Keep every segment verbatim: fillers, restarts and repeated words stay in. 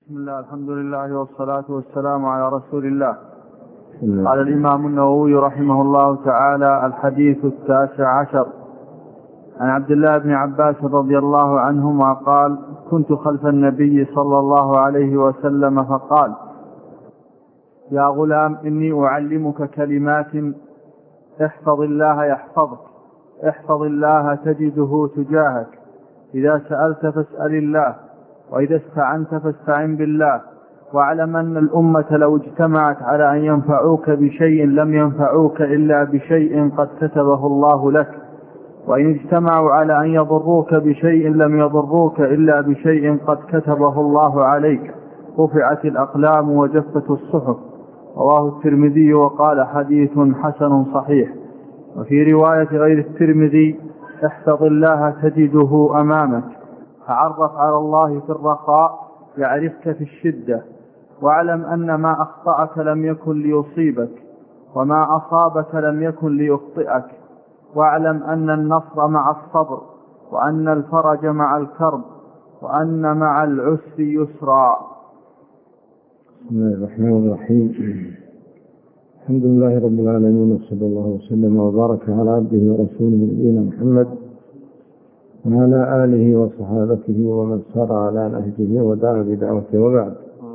بسم الله، الحمد لله والصلاة والسلام على رسول الله. قال الإمام النووي رحمه الله تعالى: الحديث التاسع عشر عن عبد الله بن عباس رضي الله عنهما قال: كنت خلف النبي صلى الله عليه وسلم فقال: يا غلام، إني أعلمك كلمات احفظ الله يحفظك، احفظ الله تجده تجاهك، إذا سألت فاسأل الله، وإذا استعنت فاستعن بالله، واعلم أن الأمة لو اجتمعت على أن ينفعوك بشيء لم ينفعوك إلا بشيء قد كتبه الله لك، وإن اجتمعوا على أن يضروك بشيء لم يضروك إلا بشيء قد كتبه الله عليك، رفعت الأقلام وجفت الصحف. رواه الترمذي وقال: حديث حسن صحيح. وفي رواية غير الترمذي: احفظ الله تجده أمامك، تعرف على الله في الرخاء يعرفك في الشدة، واعلم أن ما أخطأك لم يكن ليصيبك، وما أصابك لم يكن ليخطئك، واعلم أن النصر مع الصبر، وأن الفرج مع الكرب، وأن مع العسر يسرا. بسم الله الرحمن الرحيم. الحمد لله رب العالمين، وصلى الله وسلم وبارك على عبده ورسوله نبينا محمد وعلى آله وصحابته ومن سار على نهجه ودعا بدعوته. وبعد،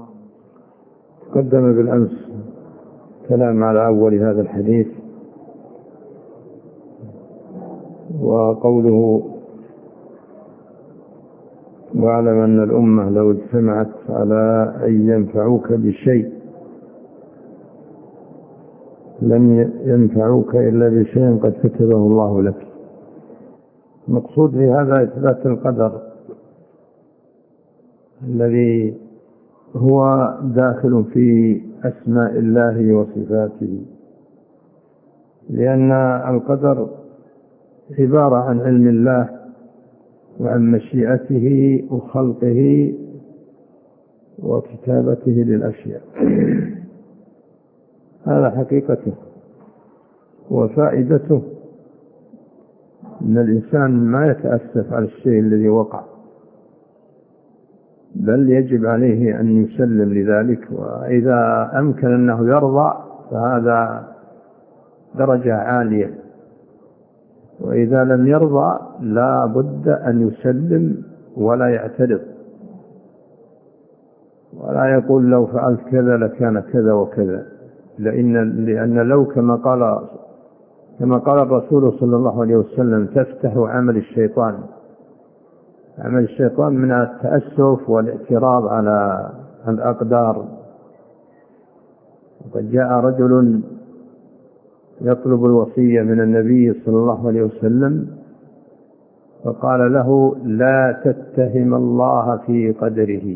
تقدم بالأمس كلام على أول هذا الحديث، وقوله: واعلم أن الأمة لو اجتمعت على أن ينفعوك بشيء لم ينفعوك إلا بشيء قد كتبه الله لك. المقصود في هذا إثبات القدر الذي هو داخل في أسماء الله وصفاته، لأن القدر عبارة عن علم الله وعن مشيئته وخلقه وكتابته للأشياء. هذا حقيقته وفائدته، أن الإنسان ما يتأسف على الشيء الذي وقع، بل يجب عليه أن يسلم لذلك، وإذا أمكن أنه يرضى فهذا درجة عالية، وإذا لم يرضى لا بد أن يسلم ولا يعترض، ولا يقول لو فعلت كذا لكان كذا وكذا، لأن, لأن لو كما قال كما قال الرسول صلى الله عليه وسلم: تفتح عمل الشيطان. عمل الشيطان من التأسف والاعتراض على الأقدار. وقد جاء رجل يطلب الوصية من النبي صلى الله عليه وسلم فقال له: لا تتهم الله في قدره،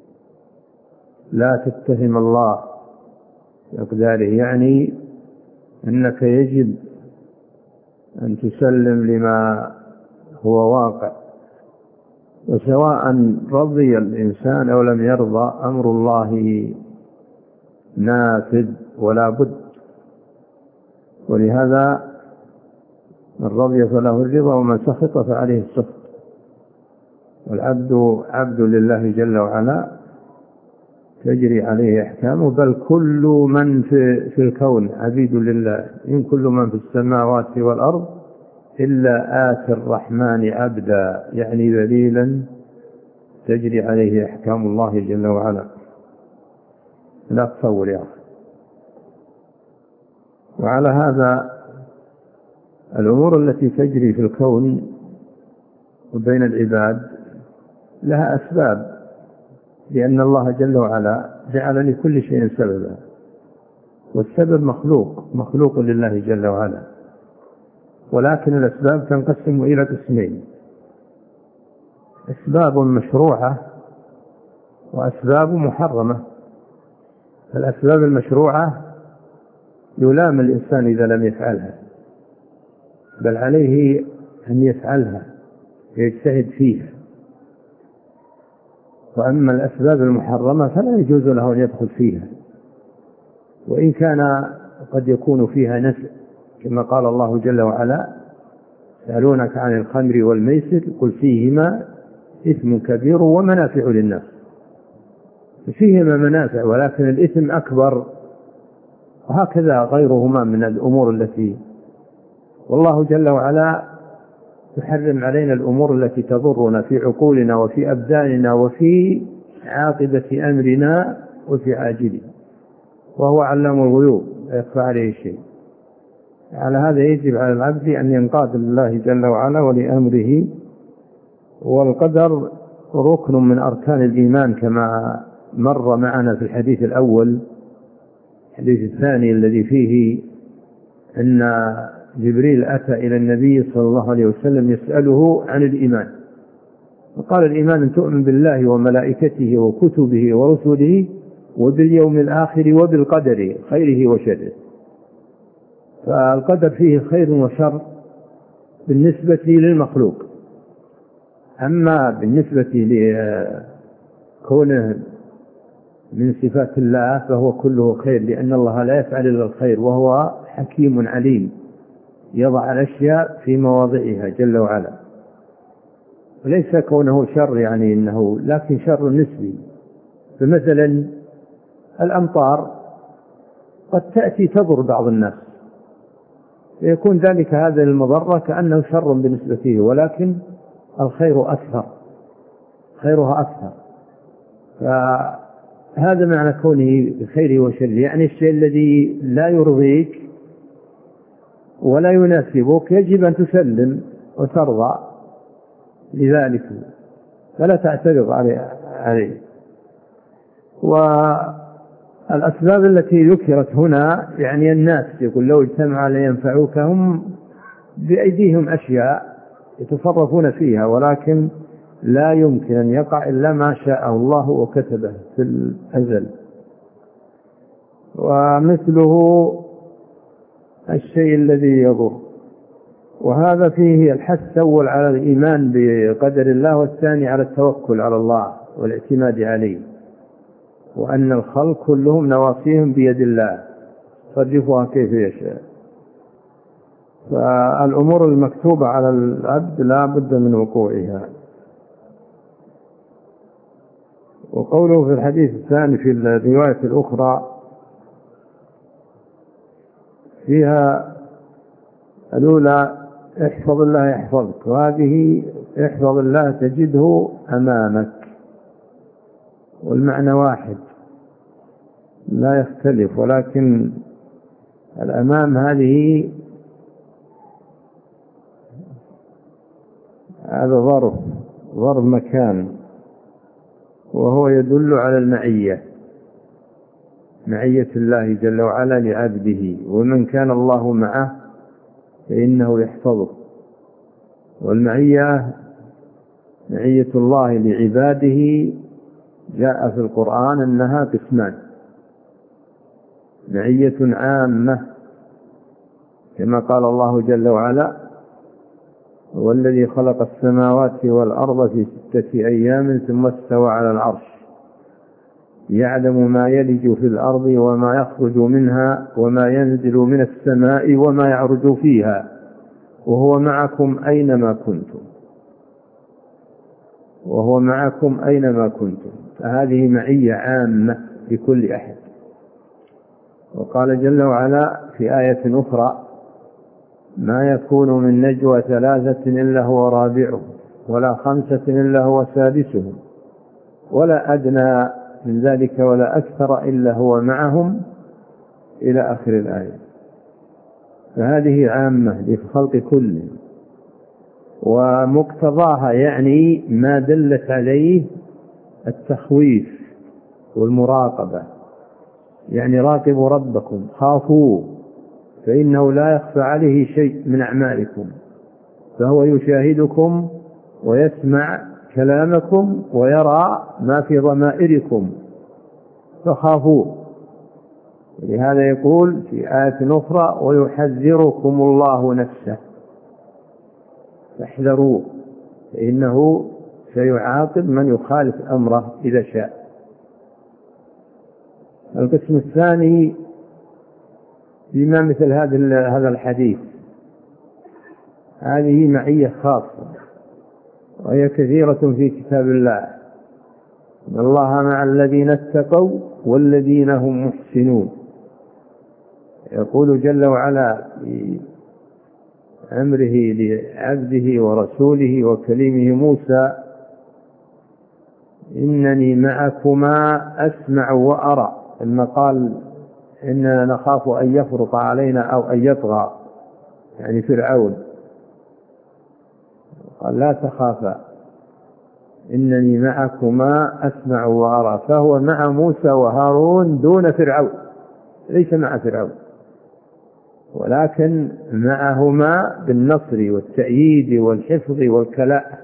لا تتهم الله في أقداره، يعني أنك يجب أن تسلم لما هو واقع، وسواء رضي الإنسان أو لم يرضى أمر الله نافذ ولا بد. ولهذا من رضي فله الرضا ومن سخط فعليه السخط، والعبد عبد لله جل وعلا تجري عليه أحكامه، بل كل من في, في الكون عبيد لله، إن كل من في السماوات والأرض إلا آتي الرحمن عبدا، يعني ذليلا تجري عليه أحكام الله جل وعلا. لا تصور يا أخي. وعلى هذا الأمور التي تجري في الكون وبين العباد لها أسباب، لأن الله جل وعلا جعل لكل شيء سببا، والسبب مخلوق مخلوق لله جل وعلا، ولكن الأسباب تنقسم إلى قسمين: أسباب مشروعة وأسباب محرمة. الأسباب المشروعة يلام الإنسان إذا لم يفعلها، بل عليه أن يفعلها ويجتهد فيها. وأما الأسباب المحرمة فلا يجوز له أن يدخل فيها، وإن كان قد يكون فيها نفع، كما قال الله جل وعلا: يسألونك عن الخمر والميسر قل فيهما إثم كبير ومنافع للناس. فيهما منافع ولكن الإثم أكبر، وهكذا غيرهما من الأمور التي، والله جل وعلا يحرم علينا الأمور التي تضرنا في عقولنا وفي أبداننا وفي عاقبة أمرنا وفي عاجله، وهو علام الغيوب لا يخفى عليه شيء. على هذا يجب على العبد أن ينقاد لله جل وعلا ولأمره. والقدر ركن من أركان الإيمان كما مر معنا في الحديث الأول. الحديث الثاني الذي فيه أن جبريل أتى إلى النبي صلى الله عليه وسلم يسأله عن الإيمان، وقال الإيمان أن تؤمن بالله وملائكته وكتبه ورسله وباليوم الآخر وبالقدر خيره وشره. فالقدر فيه خير وشر بالنسبة للمخلوق، أما بالنسبة لكونه من صفات الله فهو كله خير، لأن الله لا يفعل إلا الخير، وهو حكيم عليم يضع الأشياء في مواضعها جل وعلا. وليس كونه شر يعني إنه، لكن شر نسبي. فمثلا الأمطار قد تأتي تضر بعض الناس، يكون ذلك هذا المضرة كأنه شر بالنسبة له، ولكن الخير أكثر، خيرها أكثر. فهذا معنى كونه بخيره وشره، يعني الشيء الذي لا يرضيك ولا يناسبك يجب أن تسلم وترضى لذلك، فلا تعترض عليه. والأسباب التي ذكرت هنا يعني الناس، يقول لو اجتمع لينفعوك، هم بأيديهم أشياء يتصرفون فيها، ولكن لا يمكن أن يقع إلا ما شاء الله وكتبه في الأزل. ومثله الشيء الذي يضر، وهذا فيه الحث الأول على الإيمان بقدر الله، والثاني على التوكل على الله والاعتماد عليه، وأن الخلق كلهم نواصيهم بيد الله صرفها كيف يشاء. فالأمور المكتوبة على العبد لا بد من وقوعها. وقوله في الحديث الثاني في الرواية الأخرى فيها الأولى احفظ الله يحفظك، وهذه احفظ الله تجده أمامك، والمعنى واحد لا يختلف، ولكن الأمام هذه هذا ظرف ظرف مكان، وهو يدل على المعية، معية الله جل وعلا لعبده، ومن كان الله معه فإنه يحفظه. والمعية معية الله لعباده جاء في القرآن أنها قسمان: معية عامة كما قال الله جل وعلا: هو الذي خلق السماوات والأرض في ستة أيام ثم استوى على العرش يعلم ما يلج في الأرض وما يخرج منها وما ينزل من السماء وما يعرج فيها وهو معكم أينما كنتم وهو معكم أينما كنتم. فهذه معية عامة لكل أحد. وقال جل وعلا في آية أخرى: ما يكون من نجوى ثلاثة إلا هو رابعهم ولا خمسة إلا هو سادسهم ولا أدنى من ذلك ولا أكثر إلا هو معهم إلى آخر الآية. فهذه عامة للخلق كله، ومقتضاها يعني ما دلت عليه التخويف والمراقبة، يعني راقبوا ربكم خافوه فإنه لا يخفى عليه شيء من أعمالكم، فهو يشاهدكم ويسمع كلامكم ويرى ما في ضمائركم فخافوه. لهذا يقول في آية أخرى: ويحذركم الله نفسه فاحذروه فإنه سيعاقب من يخالف أمره إذا شاء. القسم الثاني بما مثل هذا الحديث، هذه معية خاصة وهي كثيرة في كتاب الله، إن الله مع الذين اتقوا والذين هم محسنون. يقول جل وعلا في أمره لعبده ورسوله وكليمه موسى: إنني معكما أسمع وأرى. إن قال إننا نخاف أن يفرط علينا أو أن يطغى، يعني فرعون، قال: لا تخافا إنني معكما أسمع وأرى. فهو مع موسى وهارون دون فرعون، ليس مع فرعون، ولكن معهما بالنصر والتأييد والحفظ والكلاء.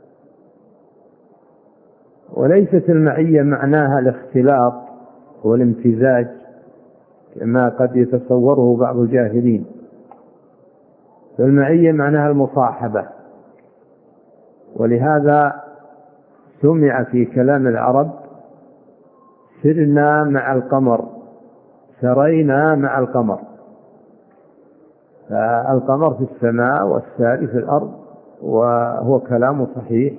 وليست المعية معناها الاختلاط والامتزاج كما قد يتصوره بعض الجاهلين، فالمعية معناها المصاحبة. ولهذا سمع في كلام العرب: سرنا مع القمر، سرينا مع القمر. فالقمر في السماء والساري في الأرض، وهو كلام صحيح.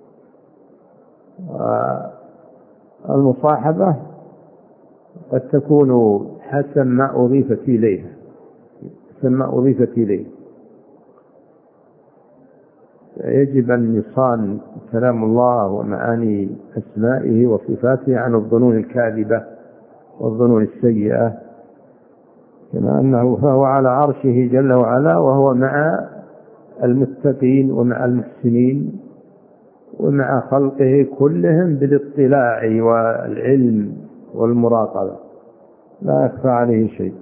والمصاحبة قد تكون حسب ما أضيفت إليها، حسب ما أضيفت إليه. يجب أن يصان كلام الله ومعاني أسمائه وصفاته عن الظنون الكاذبة والظنون السيئة، كما أنه فهو على عرشه جل وعلا، وهو مع المتقين ومع المحسنين ومع خلقه كلهم بالاطلاع والعلم والمراقبة، لا يخفى عليه شيء.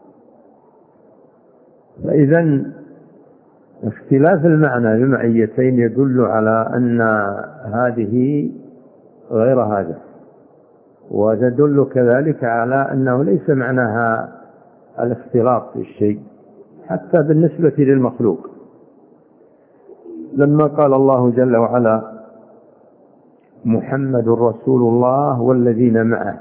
فإذن اختلاف المعنى بمعيتين يدل على أن هذه غير هذا، وتدل كذلك على أنه ليس معناها الاختلاط في الشيء حتى بالنسبة للمخلوق. لما قال الله جل وعلا: محمد رسول الله والذين معه،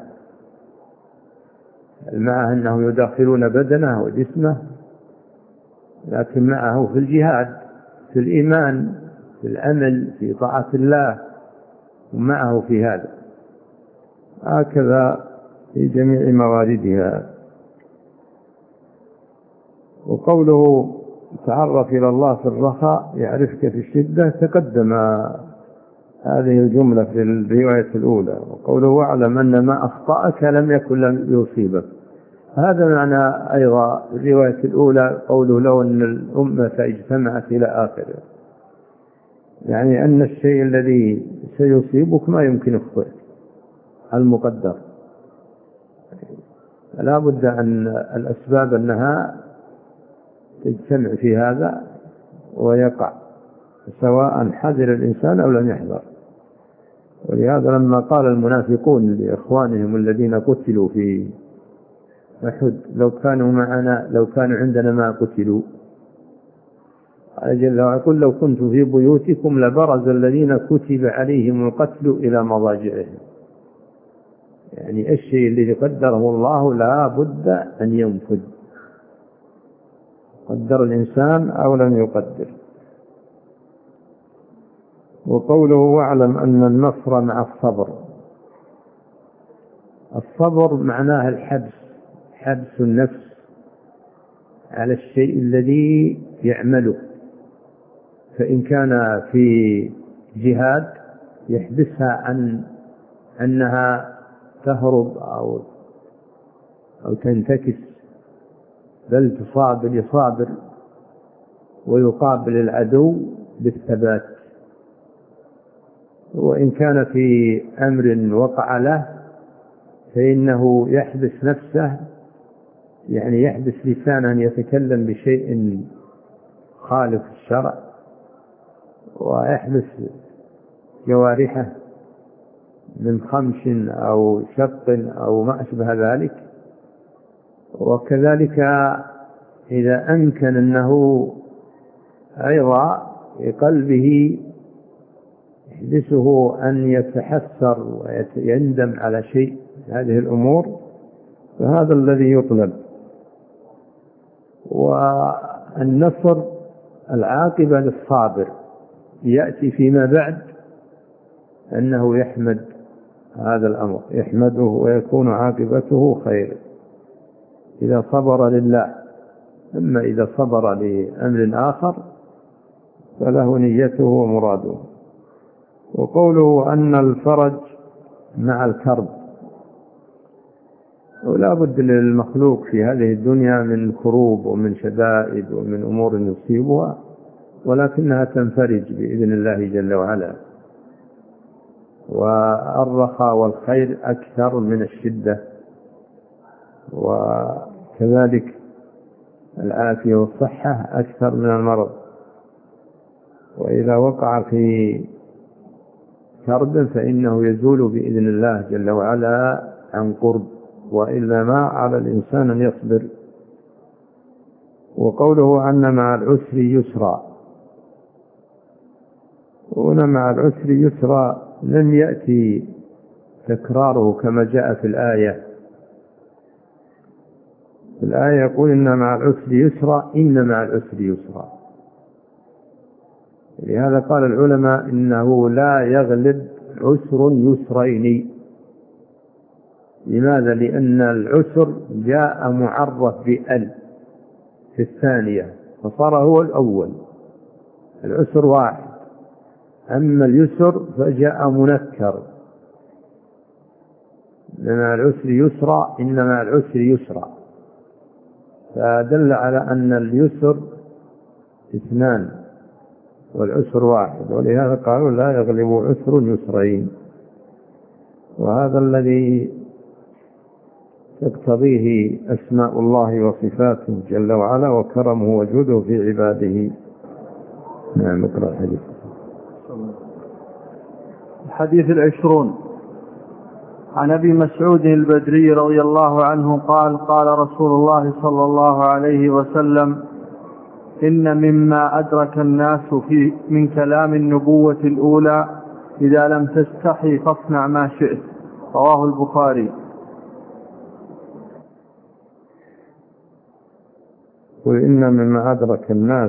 معه أنهم يداخلون بدنه وجسمه، لكن معه في الجهاد، في الإيمان، في العمل، في طاعة الله، ومعه في هذا، هكذا في جميع مواردها. وقوله: تعرف إلى الله في الرخاء يعرفك في الشدة، تقدم هذه الجملة في الرواية الأولى. وقوله: واعلم أن ما أخطأك لم يكن لم يصيبك، هذا معنى أيضا الرواية الأولى قوله: لو أن الأمة اجتمعت إلى آخره، يعني أن الشيء الذي سيصيبك ما يمكن يخطئ، المقدر. لا بد أن الأسباب أنها تجتمع في هذا ويقع، سواء حذر الإنسان أو لم يحذر. ولهذا لما قال المنافقون لإخوانهم الذين قتلوا في أحد: لو كانوا معنا، لو كانوا عندنا ما قتلوا، قال جل وعلا: قل لو كنت في بيوتكم لبرز الذين كتب عليهم القتل إلى مضاجعهم. يعني الشيء الذي قدره الله لا بد أن ينفذ، قدر الإنسان أو لم يقدر. وقوله: واعلم أن النصر مع الصبر، الصبر معناه الحبس، حبس النفس على الشيء الذي يعمله. فإن كان في جهاد يحبسها عن أنها تهرب أو أو تنتكس، بل تصابر، يصابر ويقابل العدو بالثبات. وإن كان في أمر وقع له فإنه يحبس نفسه، يعني يحبس لسانه أن يتكلم بشيء خالف الشرع، ويحبس جوارحه من خمش أو شق أو ما أشبه ذلك. وكذلك إذا أمكن أنه أيضا بقلبه يحبسه أن يتحسر ويندم على شيء هذه الأمور، فهذا الذي يطلب. والنصر العاقبة للصابر يأتي فيما بعد أنه يحمد هذا الأمر يحمده ويكون عاقبته خير إذا صبر لله. أما إذا صبر لأمر آخر فله نيته ومراده. وقوله أن الفرج مع الكرب، ولا بد للمخلوق في هذه الدنيا من كروب ومن شدائد ومن أمور يصيبها، ولكنها تنفرج بإذن الله جل وعلا. والرخاء والخير أكثر من الشدة، وكذلك العافية والصحة أكثر من المرض. وإذا وقع في كرب فإنه يزول بإذن الله جل وعلا عن قرب، وإلا ما على الإنسان أن يصبر. وقوله أن مع العسر يسرا، وأن مع العسر يسرا لم يأتي تكراره كما جاء في الآية. في الآية يقول إن مع العسر يسرا، إن مع العسر يسرا. لهذا قال العلماء إنه لا يغلب عسر يسرين. لماذا؟ لأن العسر جاء معرف بأل في الثانية فصار هو الأول، العسر واحد. أما اليسر فجاء منكر، مع العسر يسرا، إن مع العسر يسرا، فدل على أن اليسر اثنان والعسر واحد. ولهذا قالوا لا يغلب عسر يسرين. وهذا الذي تقتضيه أسماء الله وصفاته جل وعلا وكرمه وجوده في عباده. نعم. اقرأ الحديث. الحديث العشرون عن أبي مسعود البدري رضي الله عنه قال قال رسول الله صلى الله عليه وسلم: إن مما أدرك الناس في من كلام النبوة الأولى إذا لم تستحي فاصنع ما شئت. رواه البخاري. وإن مما أدرك الناس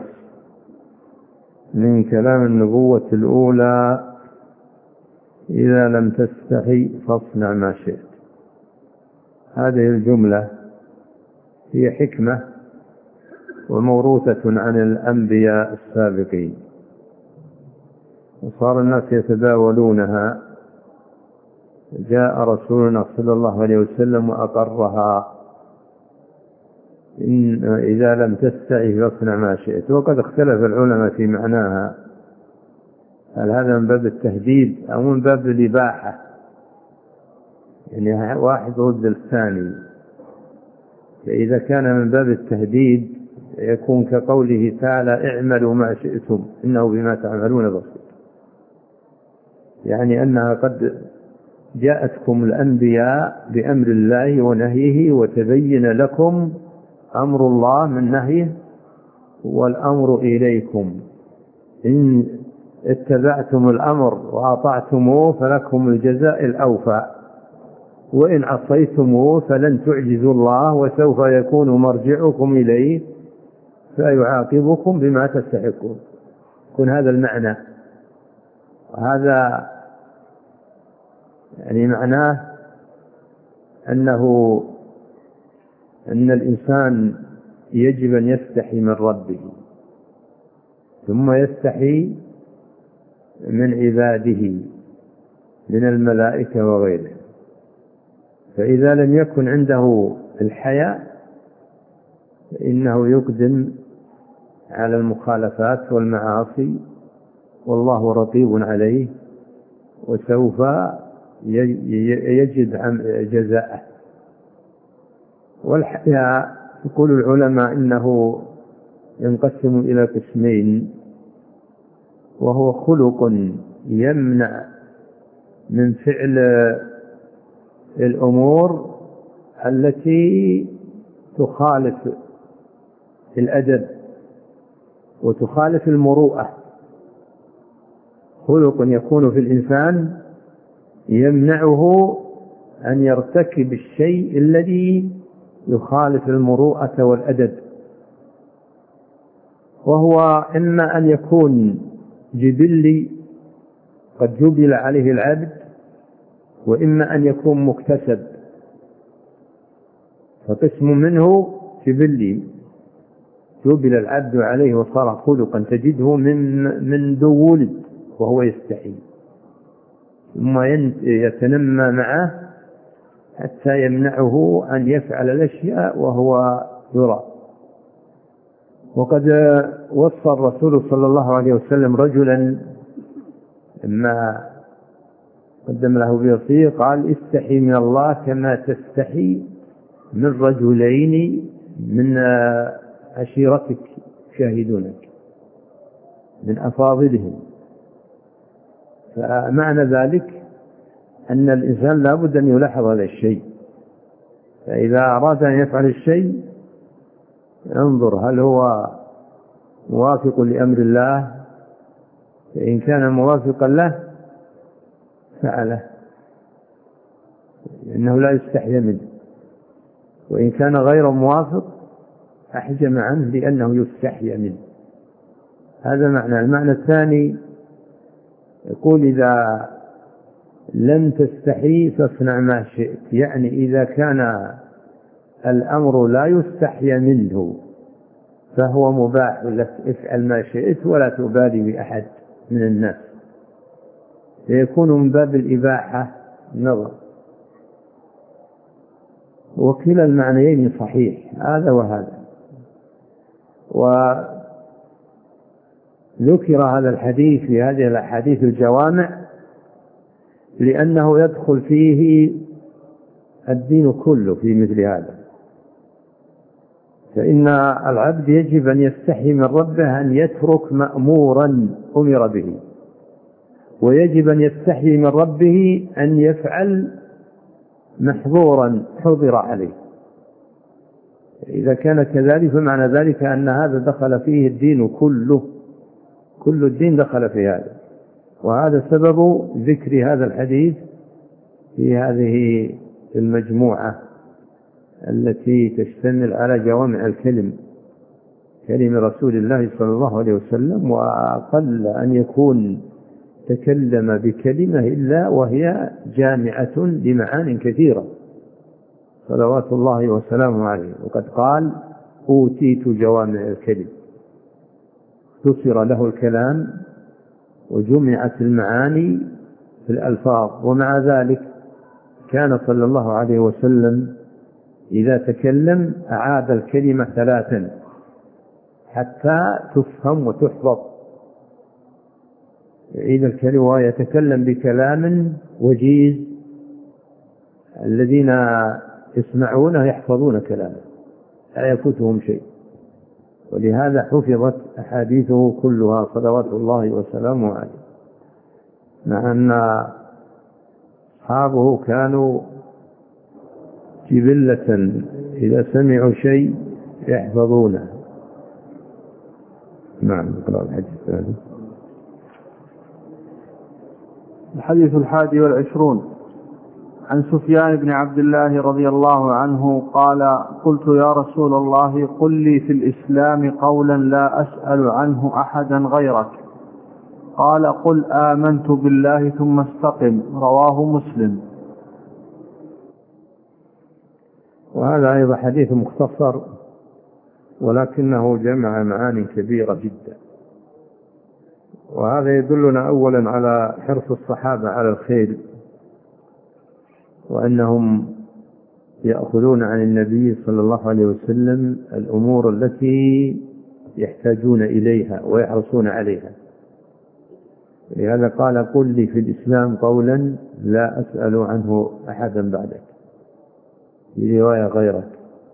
من كلام النبوة الأولى إذا لم تستحي فاصنع ما شئت. هذه الجملة هي حكمة وموروثة عن الأنبياء السابقين، وصار الناس يتداولونها. جاء رسولنا صلى الله عليه وسلم وأقرها: إن إذا لم تستحي فاصنع ما شئت. وقد اختلف العلماء في معناها، هل هذا من باب التهديد أو من باب الإباحة؟ يعني واحد ضد الثاني. فإذا كان من باب التهديد يكون كقوله تعالى: اعملوا ما شئتم إنه بما تعملون بصير. يعني أنها قد جاءتكم الأنبياء بأمر الله ونهيه، وتبين لكم أمر الله من نهيه، والأمر إليكم. إن اتبعتم الأمر وأطعتموه فلكم الجزاء الأوفى، وإن عصيتموه فلن تعجزوا الله، وسوف يكون مرجعكم إليه فيعاقبكم بما تستحقون. يكون هذا المعنى. هذا يعني معناه أنه أن الإنسان يجب أن يستحي من ربه، ثم يستحي من عباده من الملائكة وغيره. فإذا لم يكن عنده الحياء فإنه يقدم على المخالفات والمعاصي، والله رقيب عليه، وسوف يجد جزاءه. والحياء يقول العلماء إنه ينقسم إلى قسمين، وهو خلق يمنع من فعل الأمور التي تخالف الأدب وتخالف المروءة. خلق يكون في الإنسان يمنعه أن يرتكب الشيء الذي يخالف المروءة والأدب، وهو إما أن يكون جبلي قد جبل عليه العبد، وإما أن يكون مكتسب، فقسم منه جبلي جبل العبد عليه وصار خلقا، تجده من من ذو ولد وهو يستحي، ثم يتنمى معه حتى يمنعه أن يفعل الأشياء وهو يرى. وقد وصى الرسول صلى الله عليه وسلم رجلا لما قدم له بوصية قال: استحي من الله كما تستحي من رجلين من عشيرتك شاهدونك، من أفاضلهم. فمعنى ذلك أن الإنسان لا بد أن يلاحظ هذا الشيء، فإذا أراد أن يفعل الشيء انظر هل هو موافق لأمر الله، فإن كان موافقا له فعله لأنه لا يستحي منه، وإن كان غير موافق أحجم عنه لأنه يستحي منه. هذا معنى. المعنى الثاني يقول: إذا لم تستحي فاصنع ما شئت، يعني إذا كان الأمر لا يستحي منه فهو مباح لك، افعل ما شئت ولا تبالي بأحد من الناس، فيكون من باب الإباحة نظر. وكلا المعنيين صحيح، هذا وهذا. وذكر هذا الحديث في هذه الأحاديث الجوامع لأنه يدخل فيه الدين كله في مثل هذا. فإن العبد يجب أن يستحي من ربه أن يترك مأمورا أمر به، ويجب أن يستحي من ربه أن يفعل محظورا حظر عليه. إذا كان كذلك فمعنى ذلك أن هذا دخل فيه الدين كله، كل الدين دخل في هذا. وهذا سبب ذكر هذا الحديث في هذه المجموعة التي تشتمل على جوامع الكلم، كلمة رسول الله صلى الله عليه وسلم. وأقل أن يكون تكلم بكلمة إلا وهي جامعة لمعان كثيرة صلوات الله وسلامه عليه. وقد قال: أوتيت جوامع الكلم، اختصر له الكلام وجمعت المعاني في الألفاظ. ومع ذلك كان صلى الله عليه وسلم إذا تكلم أعاد الكلمة ثلاثا حتى تفهم وتحفظ، يعيد الكلمة ويتكلم بكلام وجيز الذين يسمعونه يحفظون كلامه لا يفوتهم شيء. ولهذا حفظت أحاديثه كلها صلوات الله وسلامه عليه، مع أن أصحابه كانوا جبلة إذا سمعوا شيء يحفظونه. نعم. اقرأ الحديث الثاني. الحديث الحادي والعشرون عن سفيان بن عبد الله رضي الله عنه قال: قلت يا رسول الله قل لي في الإسلام قولا لا أسأل عنه أحدا غيرك. قال: قل آمنت بالله ثم استقم. رواه مسلم. وهذا أيضا حديث مختصر ولكنه جمع معاني كبيرة جدا. وهذا يدلنا أولا على حرص الصحابة على الخير، وأنهم يأخذون عن النبي صلى الله عليه وسلم الأمور التي يحتاجون إليها ويحرصون عليها. لهذا قال: قل لي في الإسلام قولا لا أسأل عنه أحدا بعدك، في رواية غيرك.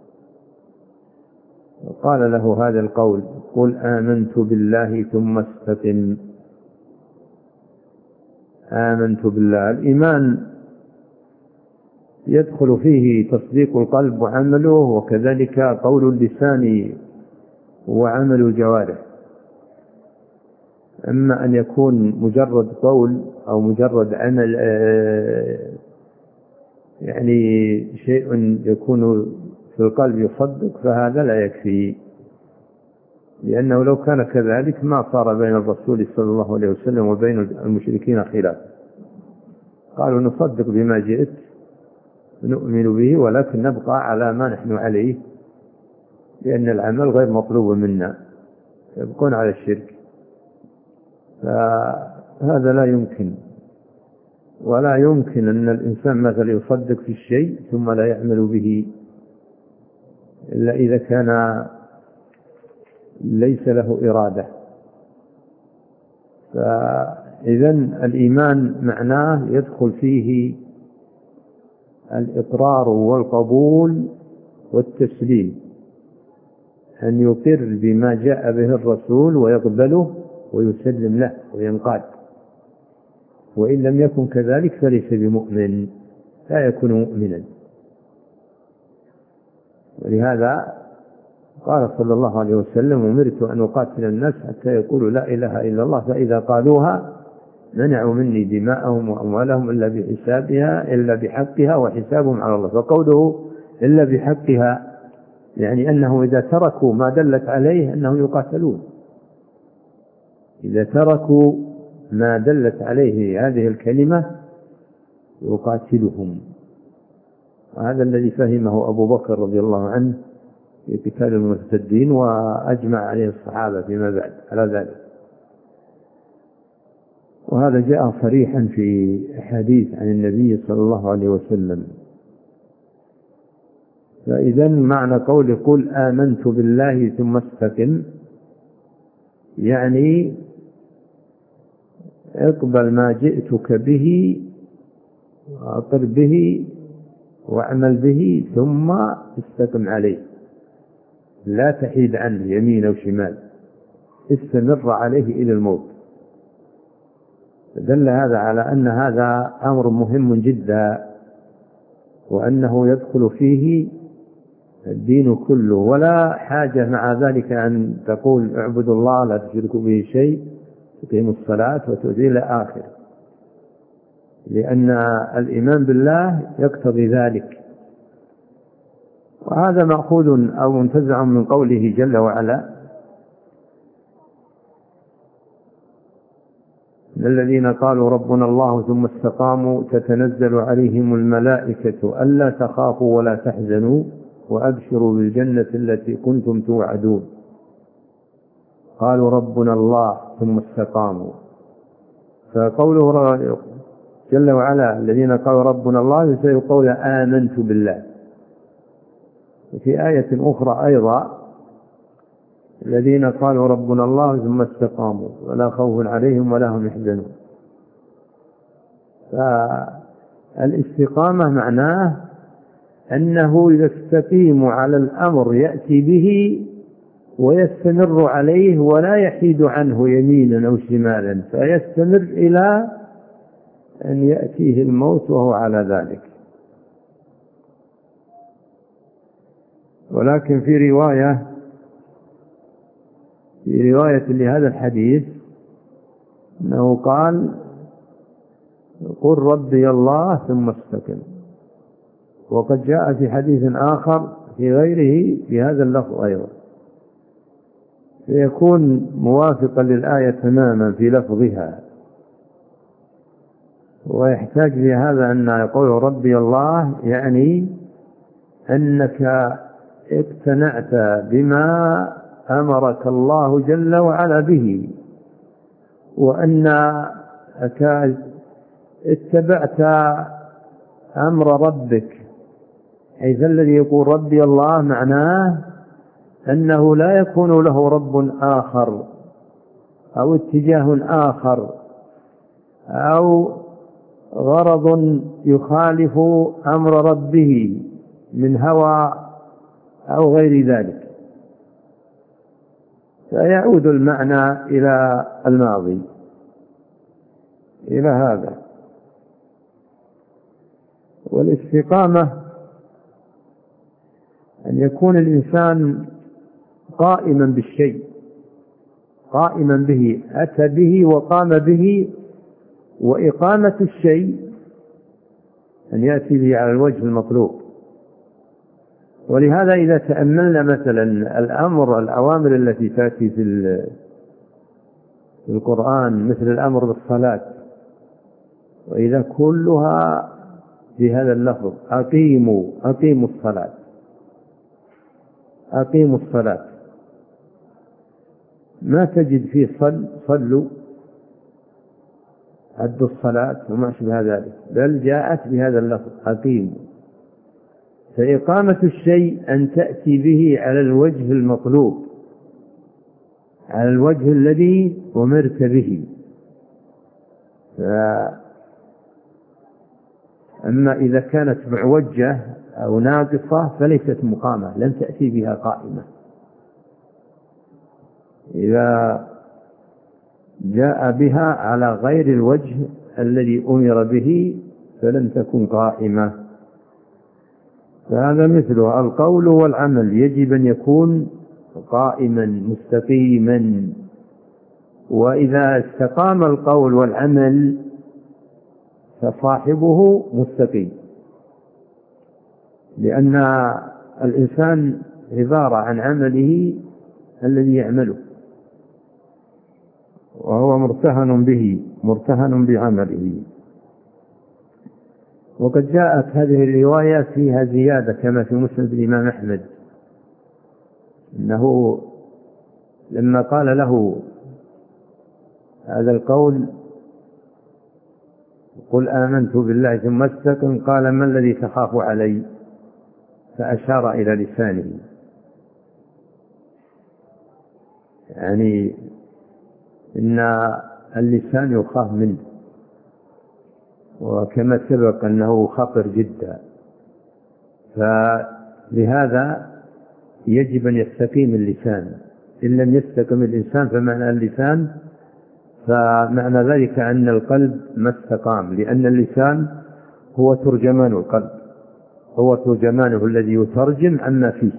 وقال له هذا القول: قل آمنت بالله ثم استقم. آمنت بالله، الإيمان يدخل فيه تصديق القلب وعمله، وكذلك قول اللسان وعمل الجوارح. أما أن يكون مجرد قول أو مجرد عمل يعني شيء يكون في القلب يصدق، فهذا لا يكفي، لأنه لو كان كذلك ما صار بين الرسول صلى الله عليه وسلم وبين المشركين خلاف. قالوا نصدق بما جئت نؤمن به ولكن نبقى على ما نحن عليه لأن العمل غير مطلوب منا، يبقون على الشرك. فهذا لا يمكن، ولا يمكن أن الإنسان مثلا يصدق في الشيء ثم لا يعمل به إلا إذا كان ليس له إرادة. فإذن الإيمان معناه يدخل فيه الإقرار والقبول والتسليم، أن يقر بما جاء به الرسول ويقبله ويسلم له وينقاد، وإن لم يكن كذلك فليس بمؤمن، لا يكون مؤمنا. ولهذا قال صلى الله عليه وسلم: أمرت أن أقاتل الناس حتى يقولوا لا إله إلا الله، فإذا قالوها منعوا مني دماءهم وأموالهم إلا بحسابها إلا بحقها وحسابهم على الله. فقوله إلا بحقها يعني أنه إذا تركوا ما دلت عليه أنهم يقاتلون، إذا تركوا ما دلت عليه هذه الكلمة يقاتلهم. وهذا الذي فهمه أبو بكر رضي الله عنه في قتال المرتدين، وأجمع عليه الصحابة فيما بعد على ذلك. وهذا جاء صريحا في حديث عن النبي صلى الله عليه وسلم. فإذا معنى قول قل آمنت بالله ثم استقم يعني اقبل ما جئتك به وأقر به واعمل به ثم استقم عليه، لا تحيد عنه يمين أو شمال، استمر عليه إلى الموت. دل هذا على أن هذا أمر مهم جدا، وأنه يدخل فيه الدين كله، ولا حاجة مع ذلك أن تقول اعبدوا الله لا تشركوا به شيء، تقيموا الصلاة وتؤتوا إلى آخر، لأن الإيمان بالله يقتضي ذلك. وهذا مأخوذ أو منتزع من قوله جل وعلا: الذين قالوا ربنا الله ثم استقاموا تتنزل عليهم الملائكة ألا تخافوا ولا تحزنوا وأبشروا بالجنة التي كنتم توعدون. قالوا ربنا الله ثم استقاموا. فقوله جل وعلا الذين قالوا ربنا الله يساوي قول آمنت بالله. وفي آية أخرى أيضا الذين قالوا ربنا الله ثم استقاموا ولا خوف عليهم ولا هم يحزنون. فالاستقامة معناه أنه يستقيم على الأمر يأتي به ويستمر عليه ولا يحيد عنه يمينا أو شمالا، فيستمر إلى أن يأتيه الموت وهو على ذلك. ولكن في رواية في رواية لهذا الحديث أنه قال قل ربي الله ثم استقم. وقد جاء في حديث آخر في غيره في هذا اللفظ أيضا، فيكون موافقا للآية تماما في لفظها. ويحتاج لهذا أن يقول ربي الله يعني أنك اقتنعت بما أمرك الله جل وعلا به، وأنك اتبعت أمر ربك، حيث الذي يقول ربي الله معناه أنه لا يكون له رب آخر أو اتجاه آخر أو غرض يخالف أمر ربه من هوى أو غير ذلك، فيعود المعنى إلى الماضي إلى هذا. والاستقامة أن يكون الإنسان قائما بالشيء، قائما به، أتى به وقام به. وإقامة الشيء أن يأتي به على الوجه المطلوب. ولهذا إذا تأملنا مثلا الأمر الأوامر التي تأتي في القرآن مثل الأمر بالصلاة وإذا كلها بهذا اللفظ أقيموا أقيموا الصلاة أقيموا الصلاة، ما تجد فيه صل صلوا أدوا الصلاة وما أشبه ذلك، بل جاءت بهذا اللفظ أقيموا. فإقامة الشيء أن تأتي به على الوجه المطلوب، على الوجه الذي أمرت به. أما إذا كانت معوجة أو ناقصة فليست مقامة، لن تأتي بها قائمة. إذا جاء بها على غير الوجه الذي أمر به فلن تكن قائمة. فهذا مثله القول والعمل، يجب أن يكون قائما مستقيما. وإذا استقام القول والعمل فصاحبه مستقيم، لأن الإنسان عبارة عن عمله الذي يعمله، وهو مرتهن به مرتهن بعمله. وقد جاءت هذه الرواية فيها زيادة كما في مسند الإمام أحمد، إنه لما قال له هذا القول قل آمنت بالله ثم استقم، قال ما الذي تخاف علي؟ فأشار إلى لسانه، يعني إن اللسان يخاف منه، وكما سبق أنه خطر جدا. فلهذا يجب أن يستقيم اللسان، إن لم يستقم الإنسان فمعنى اللسان فمعنى ذلك أن القلب ما استقام، لأن اللسان هو ترجمان القلب، هو ترجمانه الذي يترجم عما فيه.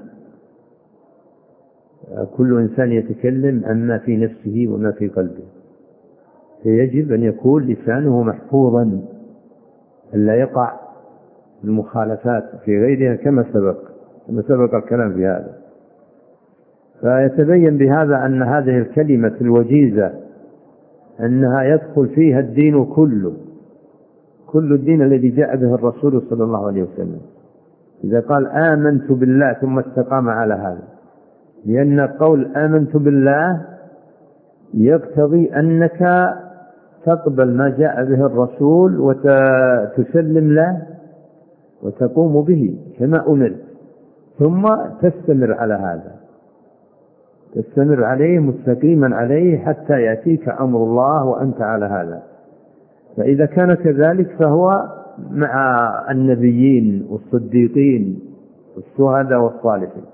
كل إنسان يتكلم عما في نفسه وما في قلبه، فيجب أن يكون لسانه محفوظا ألا يقع المخالفات في غيرها كما سبق كما سبق الكلام في هذا. فيتبين بهذا أن هذه الكلمة الوجيزة أنها يدخل فيها الدين كله، كل الدين الذي جاء به الرسول صلى الله عليه وسلم. إذا قال آمنت بالله ثم استقام على هذا، لأن قول آمنت بالله يقتضي أنك تقبل ما جاء به الرسول وتسلم له وتقوم به كما أمرت، ثم تستمر على هذا، تستمر عليه مستقيما عليه حتى يأتيك أمر الله وأنت على هذا. فإذا كان كذلك فهو مع النبيين والصديقين والشهداء والصالحين.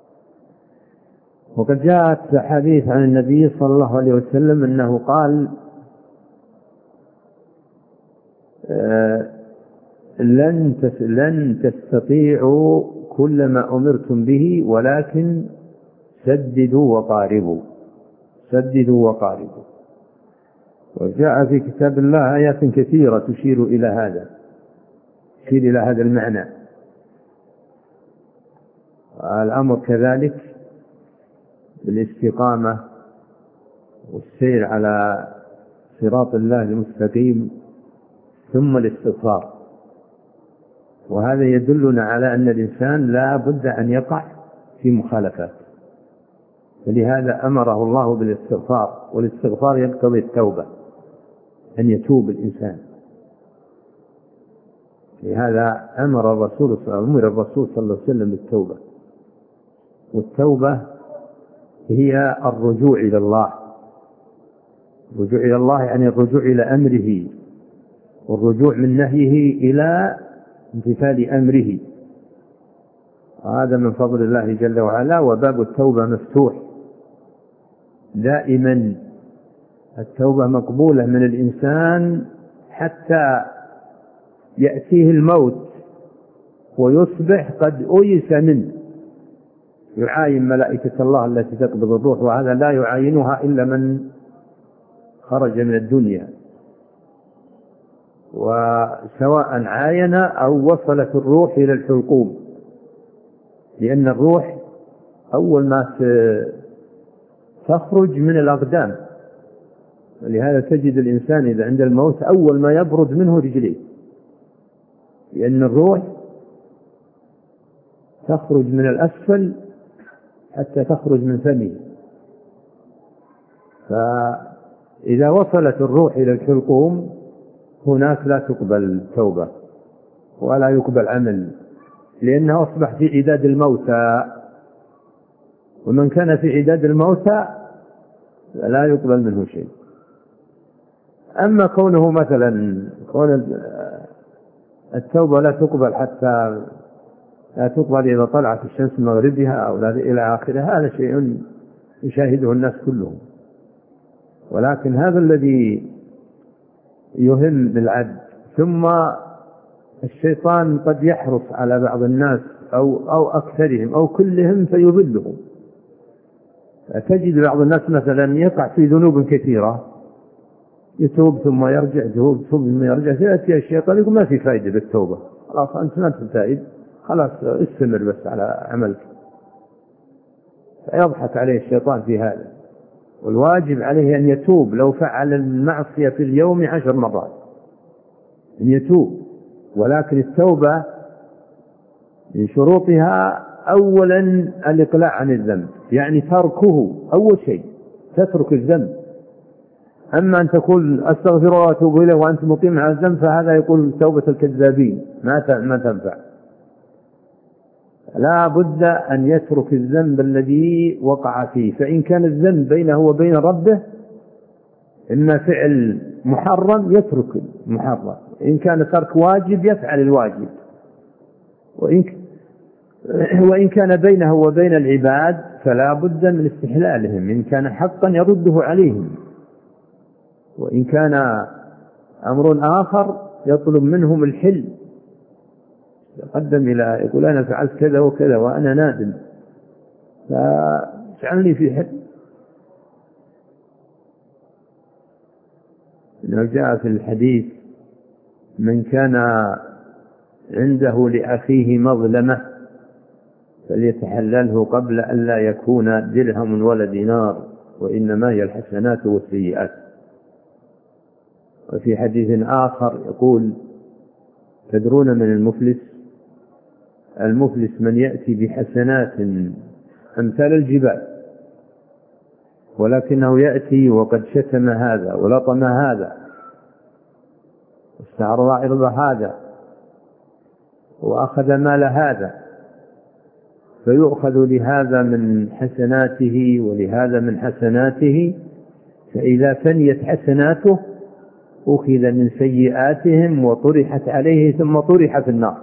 وقد جاءت حديث عن النبي صلى الله عليه وسلم أنه قال آه لن لن تستطيعوا كل ما أمرتم به ولكن سددوا وقاربوا، سددوا وقاربوا. وجاء في كتاب الله آيات كثيرة تشير إلى هذا، تشير إلى هذا المعنى. الأمر كذلك بالاستقامة والسير على صراط الله المستقيم، ثم الاستغفار. وهذا يدلنا على أن الإنسان لا بد أن يقع في مخالفات، فلهذا أمره الله بالاستغفار، والاستغفار يقتضي التوبة، أن يتوب الإنسان. لهذا أمر الرسول أمر الرسول صلى الله عليه وسلم بالتوبة. والتوبة هي الرجوع إلى الله، الرجوع إلى الله يعني الرجوع إلى أمره، والرجوع من نهيه إلى امتثال أمره. هذا من فضل الله جل وعلا. وباب التوبة مفتوح دائما، التوبة مقبولة من الإنسان حتى يأتيه الموت ويصبح قد أيس منه، يعاين ملائكة الله التي تقبض الروح، وهذا لا يعاينها إلا من خرج من الدنيا، وسواء عاين أو وصلت الروح إلى الحلقوم، لأن الروح أول ما تخرج من الأقدام ولهذا تجد الإنسان إذا عند الموت أول ما يبرد منه رجليه، لأن الروح تخرج من الأسفل حتى تخرج من فمه، فإذا وصلت الروح إلى الحلقوم هناك لا تقبل توبة ولا يقبل عمل، لأنه أصبح في عداد الموتى، ومن كان في عداد الموتى لا يقبل منه شيء. أما كونه مثلا كون التوبة لا تقبل حتى لا تقبل إذا طلعت الشمس من مغربها أو إلى آخره، هذا شيء يشاهده الناس كلهم، ولكن هذا الذي يهم بالعبد. ثم الشيطان قد يحرص على بعض الناس أو, أو أكثرهم أو كلهم فيضلهم. تجد بعض الناس مثلا يقع في ذنوب كثيرة، يتوب ثم يرجع، يتوب ثم يرجع، يأتي الشيطان يقول ما في فائدة بالتوبة، خلاص أنت ما تنتهي، خلاص استمر بس على عملك، فيضحك عليه الشيطان في هذا. والواجب عليه أن يتوب لو فعل المعصية في اليوم عشر مرات أن يتوب، ولكن التوبة من شروطها أولا الإقلاع عن الذنب، يعني تركه أول شيء، تترك الذنب. أما أن تقول أستغفر الله وأتوب إليه وأنت مقيم على الذنب فهذا يقول توبة الكذابين، ما تنفع. لا بد أن يترك الذنب الذي وقع فيه، فإن كان الذنب بينه وبين ربه إما فعل محرم يترك المحرم، إن كان ترك واجب يفعل الواجب، وإن وإن كان بينه وبين العباد فلا بد من استحلالهم، إن كان حقا يرده عليهم، وإن كان أمر آخر يطلب منهم الحل، يقدم إلى يقول أنا فعلت كذا وكذا وأنا نادم فاجعلني في حل. إنه جاء في الحديث من كان عنده لأخيه مظلمة فليتحلله قبل أن لا يكون درهم ولا دينار، وإنما هي الحسنات والسيئات. وفي حديث آخر يقول تدرون من المفلس؟ المفلس من يأتي بحسنات أمثال الجبال ولكنه يأتي وقد شتم هذا ولطم هذا واستعرض عرض هذا وأخذ مال هذا، فيؤخذ لهذا من حسناته ولهذا من حسناته، فإذا فنيت حسناته أخذ من سيئاتهم وطرحت عليه ثم طرح في النار.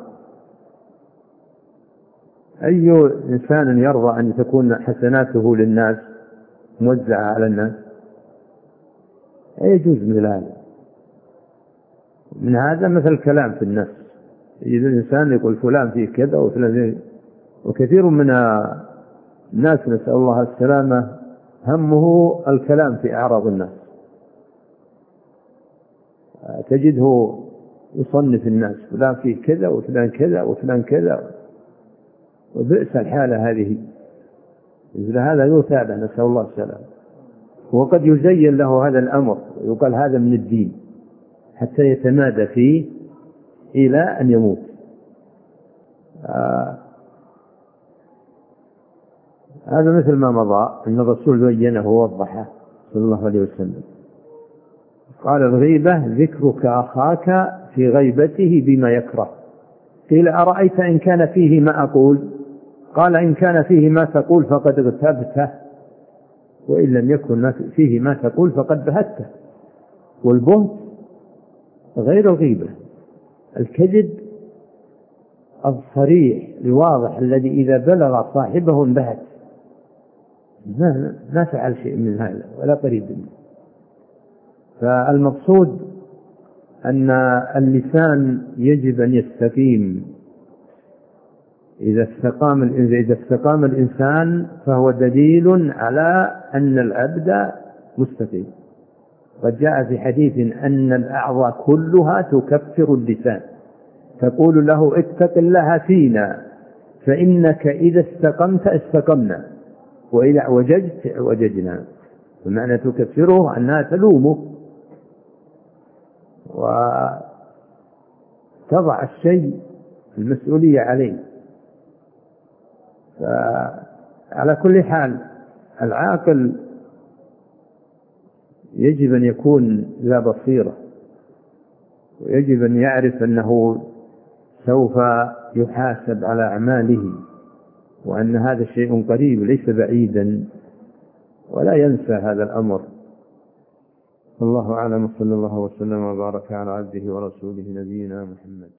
أي إنسان يرضى أن تكون حسناته للناس موزعة على الناس؟ أي جزء من هذا من هذا مثل الكلام في النفس، إذا الإنسان يقول فلان فيه كذا وفلان، وكثير من الناس نسأل الله السلامة همه الكلام في أعراض الناس، تجده يصنف الناس فلان فيه كذا وفلان كذا وفلان كذا، وبئس الحالة هذه، مثل هذا يتابع نسأل الله السلامة. وقد يزين له هذا الأمر ويقال هذا من الدين حتى يتمادى فيه إلى أن يموت. آه هذا مثل ما مضى أن الرسول بينه ووضحه صلى الله عليه وسلم. قال الغيبة ذكرك أخاك في غيبته بما يكره. قيل أرأيت إن كان فيه ما أقول؟ قال إن كان فيه ما تقول فقد اغتبته، وإن لم يكن فيه ما تقول فقد بهته. والبهت غير الغيبة، الكذب الصريح الواضح الذي إذا بلغ صاحبه انبهت، ما فعل شيء من هذا ولا قريب منه. فالمقصود أن اللسان يجب أن يستقيم، إذا استقام إذا استقام الإنسان فهو دليل على أن العبد مستقيم. قد جاء في حديث أن الأعضاء كلها تكفر اللسان، تقول له اتق الله فينا فإنك إذا استقمت استقمنا وإذا اعوججت اعوججنا. بمعنى تكفره أنها تلومه وتضع الشيء المسؤولية عليه. فعلى كل حال العاقل يجب أن يكون ذا بصيرة، ويجب أن يعرف أنه سوف يحاسب على أعماله، وأن هذا شيء قريب ليس بعيدا، ولا ينسى هذا الأمر. الله أعلم، صلى الله وسلم وبارك على عبده ورسوله نبينا محمد.